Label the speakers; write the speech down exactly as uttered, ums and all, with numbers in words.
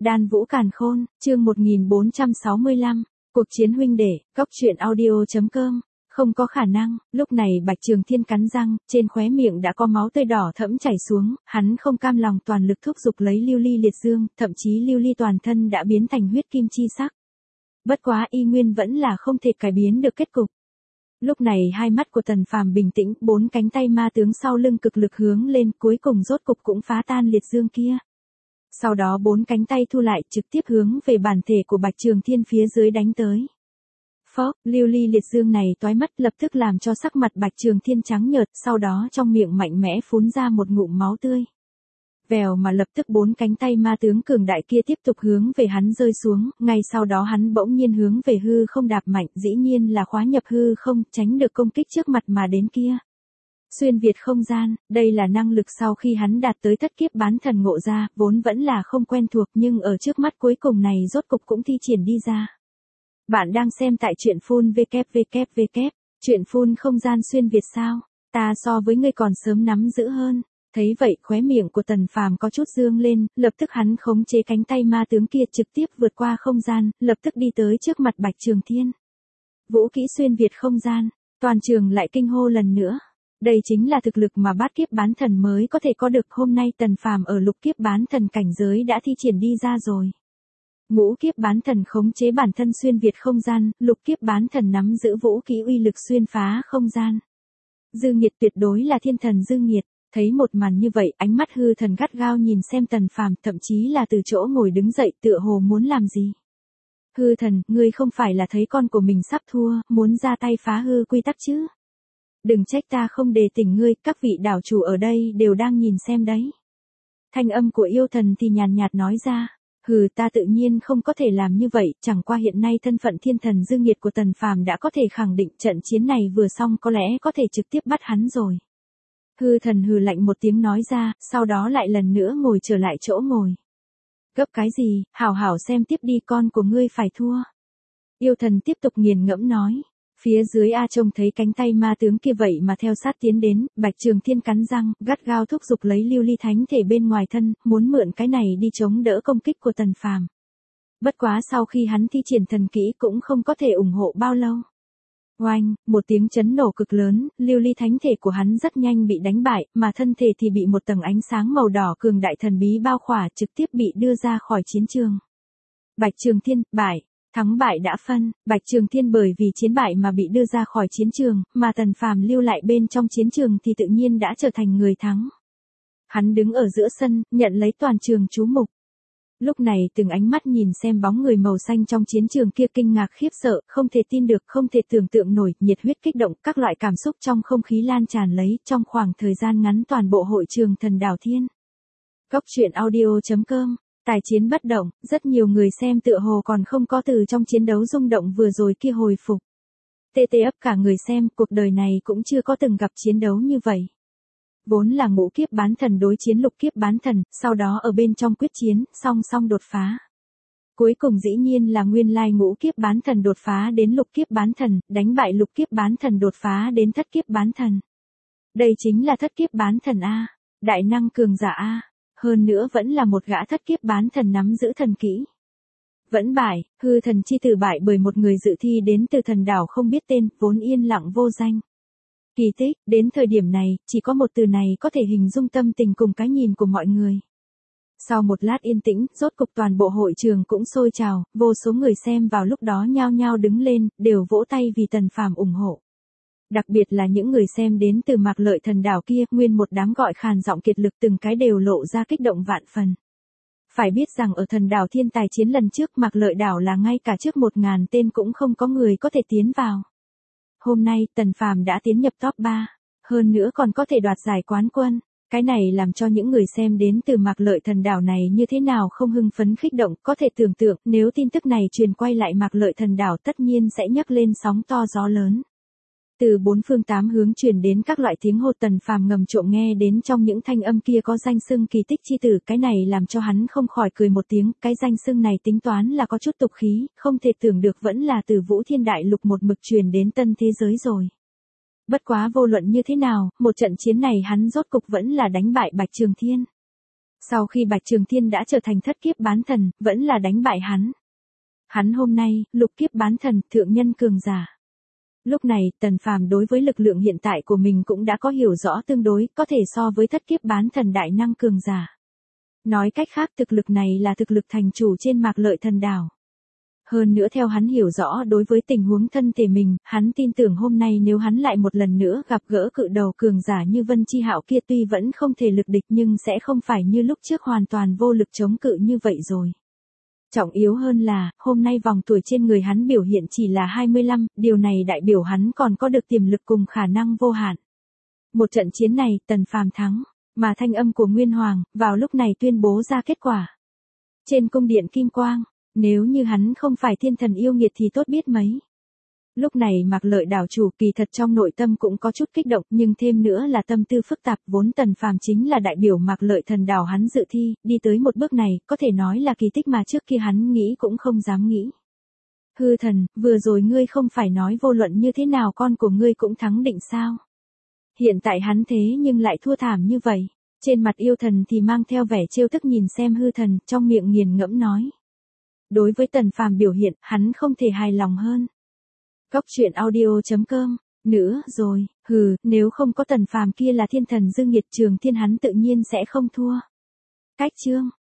Speaker 1: Đan Vũ Càn Khôn, chương một nghìn bốn trăm sáu mươi lăm, cuộc chiến huynh đệ, góc truyện audio chấm com. Không có khả năng, lúc này Bạch Trường Thiên cắn răng, trên khóe miệng đã có máu tươi đỏ thẫm chảy xuống, hắn không cam lòng toàn lực thúc giục lấy lưu ly liệt dương, thậm chí lưu ly toàn thân đã biến thành huyết kim chi sắc. Bất quá y nguyên vẫn là không thể cải biến được kết cục. Lúc này hai mắt của Tần Phàm bình tĩnh, bốn cánh tay ma tướng sau lưng cực lực hướng lên, cuối cùng rốt cục cũng phá tan liệt dương kia. Sau đó bốn cánh tay thu lại, trực tiếp hướng về bản thể của Bạch Trường Thiên phía dưới đánh tới. Phốc, lưu ly liệt dương này toái mất lập tức làm cho sắc mặt Bạch Trường Thiên trắng nhợt, sau đó trong miệng mạnh mẽ phun ra một ngụm máu tươi. Vèo mà lập tức bốn cánh tay ma tướng cường đại kia tiếp tục hướng về hắn rơi xuống, ngay sau đó hắn bỗng nhiên hướng về hư không đạp mạnh, dĩ nhiên là khóa nhập hư không, tránh được công kích trước mặt mà đến kia. Xuyên việt không gian, đây là năng lực sau khi hắn đạt tới thất kiếp bán thần ngộ ra, vốn vẫn là không quen thuộc nhưng ở trước mắt cuối cùng này rốt cục cũng thi triển đi ra. Bạn đang xem tại truyện phun www, truyện phun không gian xuyên Việt sao, ta so với ngươi còn sớm nắm giữ hơn. Thấy vậy khóe miệng của Tần Phàm có chút dương lên, lập tức hắn khống chế cánh tay ma tướng kia trực tiếp vượt qua không gian, lập tức đi tới trước mặt Bạch Trường Thiên. Vũ kỹ xuyên Việt không gian, toàn trường lại kinh hô lần nữa. Đây chính là thực lực mà bát kiếp bán thần mới có thể có được, hôm nay Tần Phàm ở lục kiếp bán thần cảnh giới đã thi triển đi ra rồi. Ngũ kiếp bán thần khống chế bản thân xuyên Việt không gian, lục kiếp bán thần nắm giữ vũ khí uy lực xuyên phá không gian. Dư Nghiệt tuyệt đối là thiên thần Dư Nghiệt, thấy một màn như vậy, ánh mắt hư thần gắt gao nhìn xem Tần Phàm, thậm chí là từ chỗ ngồi đứng dậy tựa hồ muốn làm gì. Hư thần, ngươi không phải là thấy con của mình sắp thua, muốn ra tay phá hư quy tắc chứ? Đừng trách ta không đề tỉnh ngươi, các vị đảo chủ ở đây đều đang nhìn xem đấy. Thanh âm của yêu thần thì nhàn nhạt nói ra. Hừ, ta tự nhiên không có thể làm như vậy, chẳng qua hiện nay thân phận thiên thần Dư Nghiệt của Tần Phàm đã có thể khẳng định trận chiến này vừa xong có lẽ có thể trực tiếp bắt hắn rồi. Hư thần hừ lạnh một tiếng nói ra, sau đó lại lần nữa ngồi trở lại chỗ ngồi. Gấp cái gì, hảo hảo xem tiếp đi, con của ngươi phải thua. Yêu thần tiếp tục nghiền ngẫm nói. Phía dưới A trông thấy cánh tay ma tướng kia vậy mà theo sát tiến đến, Bạch Trường Thiên cắn răng, gắt gao thúc giục lấy lưu ly thánh thể bên ngoài thân, muốn mượn cái này đi chống đỡ công kích của Tần Phàm. Bất quá sau khi hắn thi triển thần kỹ cũng không có thể ủng hộ bao lâu. Oanh, một tiếng chấn nổ cực lớn, lưu ly thánh thể của hắn rất nhanh bị đánh bại, mà thân thể thì bị một tầng ánh sáng màu đỏ cường đại thần bí bao khỏa, trực tiếp bị đưa ra khỏi chiến trường. Bạch Trường Thiên, bại. Thắng bại đã phân, Bạch Trường Thiên bởi vì chiến bại mà bị đưa ra khỏi chiến trường, mà Tần Phàm lưu lại bên trong chiến trường thì tự nhiên đã trở thành người thắng. Hắn đứng ở giữa sân, nhận lấy toàn trường chú mục. Lúc này từng ánh mắt nhìn xem bóng người màu xanh trong chiến trường kia kinh ngạc khiếp sợ, không thể tin được, không thể tưởng tượng nổi, nhiệt huyết kích động, các loại cảm xúc trong không khí lan tràn lấy, trong khoảng thời gian ngắn toàn bộ hội trường Thần Đảo Thiên. Góc truyện audio chấm com. Tài chiến bất động, rất nhiều người xem tựa hồ còn không có từ trong chiến đấu rung động vừa rồi kia hồi phục. Tê tê ấp cả người xem, cuộc đời này cũng chưa có từng gặp chiến đấu như vậy. Vốn là ngũ kiếp bán thần đối chiến lục kiếp bán thần, sau đó ở bên trong quyết chiến, song song đột phá. Cuối cùng dĩ nhiên là nguyên lai ngũ kiếp bán thần đột phá đến lục kiếp bán thần, đánh bại lục kiếp bán thần đột phá đến thất kiếp bán thần. Đây chính là thất kiếp bán thần A, đại năng cường giả A. Hơn nữa vẫn là một gã thất kiếp bán thần nắm giữ thần kỹ. Vẫn bại, hư thần chi tử bại bởi một người dự thi đến từ thần đảo không biết tên, vốn yên lặng vô danh. Kỳ tích, đến thời điểm này, chỉ có một từ này có thể hình dung tâm tình cùng cái nhìn của mọi người. Sau một lát yên tĩnh, rốt cục toàn bộ hội trường cũng sôi trào, vô số người xem vào lúc đó nhao nhao đứng lên, đều vỗ tay vì Tần Phàm ủng hộ. Đặc biệt là những người xem đến từ Mạc Lợi Thần Đảo kia, nguyên một đám gọi khàn giọng kiệt lực, từng cái đều lộ ra kích động vạn phần. Phải biết rằng ở Thần Đảo Thiên tài chiến lần trước, Mạc Lợi đảo là ngay cả trước một ngàn tên cũng không có người có thể tiến vào. Hôm nay, Tần Phàm đã tiến nhập top ba, hơn nữa còn có thể đoạt giải quán quân. Cái này làm cho những người xem đến từ Mạc Lợi Thần Đảo này như thế nào không hưng phấn kích động, có thể tưởng tượng, nếu tin tức này truyền quay lại Mạc Lợi Thần Đảo tất nhiên sẽ nhấc lên sóng to gió lớn. Từ bốn phương tám hướng truyền đến các loại tiếng hô, Tần Phàm ngầm trộm nghe đến trong những thanh âm kia có danh xưng kỳ tích chi tử, cái này làm cho hắn không khỏi cười một tiếng, cái danh xưng này tính toán là có chút tục khí, không thể tưởng được vẫn là từ Vũ Thiên Đại Lục một mực truyền đến tân thế giới rồi. Bất quá vô luận như thế nào, một trận chiến này hắn rốt cục vẫn là đánh bại Bạch Trường Thiên. Sau khi Bạch Trường Thiên đã trở thành thất kiếp bán thần, vẫn là đánh bại hắn. Hắn hôm nay, lục kiếp bán thần, thượng nhân cường giả. Lúc này, Tần Phàm đối với lực lượng hiện tại của mình cũng đã có hiểu rõ tương đối, có thể so với thất kiếp bán thần đại năng cường giả. Nói cách khác thực lực này là thực lực thành chủ trên Mạc Lợi Thần Đảo. Hơn nữa theo hắn hiểu rõ đối với tình huống thân thể mình, hắn tin tưởng hôm nay nếu hắn lại một lần nữa gặp gỡ cự đầu cường giả như Vân Chi Hạo kia tuy vẫn không thể lực địch nhưng sẽ không phải như lúc trước hoàn toàn vô lực chống cự như vậy rồi. Trọng yếu hơn là, hôm nay vòng tuổi trên người hắn biểu hiện chỉ là hai mươi lăm, điều này đại biểu hắn còn có được tiềm lực cùng khả năng vô hạn. Một trận chiến này, Tần Phàm thắng, mà thanh âm của Nguyên Hoàng, vào lúc này tuyên bố ra kết quả. Trên cung điện Kim Quang, nếu như hắn không phải thiên thần yêu nghiệt thì tốt biết mấy. Lúc này Mạc Lợi đảo chủ kỳ thật trong nội tâm cũng có chút kích động, nhưng thêm nữa là tâm tư phức tạp, vốn Tần Phàm chính là đại biểu Mạc Lợi thần đảo hắn dự thi, đi tới một bước này, có thể nói là kỳ tích mà trước kia hắn nghĩ cũng không dám nghĩ. Hư thần, vừa rồi ngươi không phải nói vô luận như thế nào con của ngươi cũng thắng định sao? Hiện tại hắn thế nhưng lại thua thảm như vậy. Trên mặt yêu thần thì mang theo vẻ trêu tức nhìn xem hư thần, trong miệng nghiền ngẫm nói. Đối với Tần Phàm biểu hiện, hắn không thể hài lòng hơn. Góc truyện audio chấm com, nữa rồi, hừ, nếu không có Tần Phàm kia là thiên thần dương nhiệt Trường Thiên hắn tự nhiên sẽ không thua. Cách chương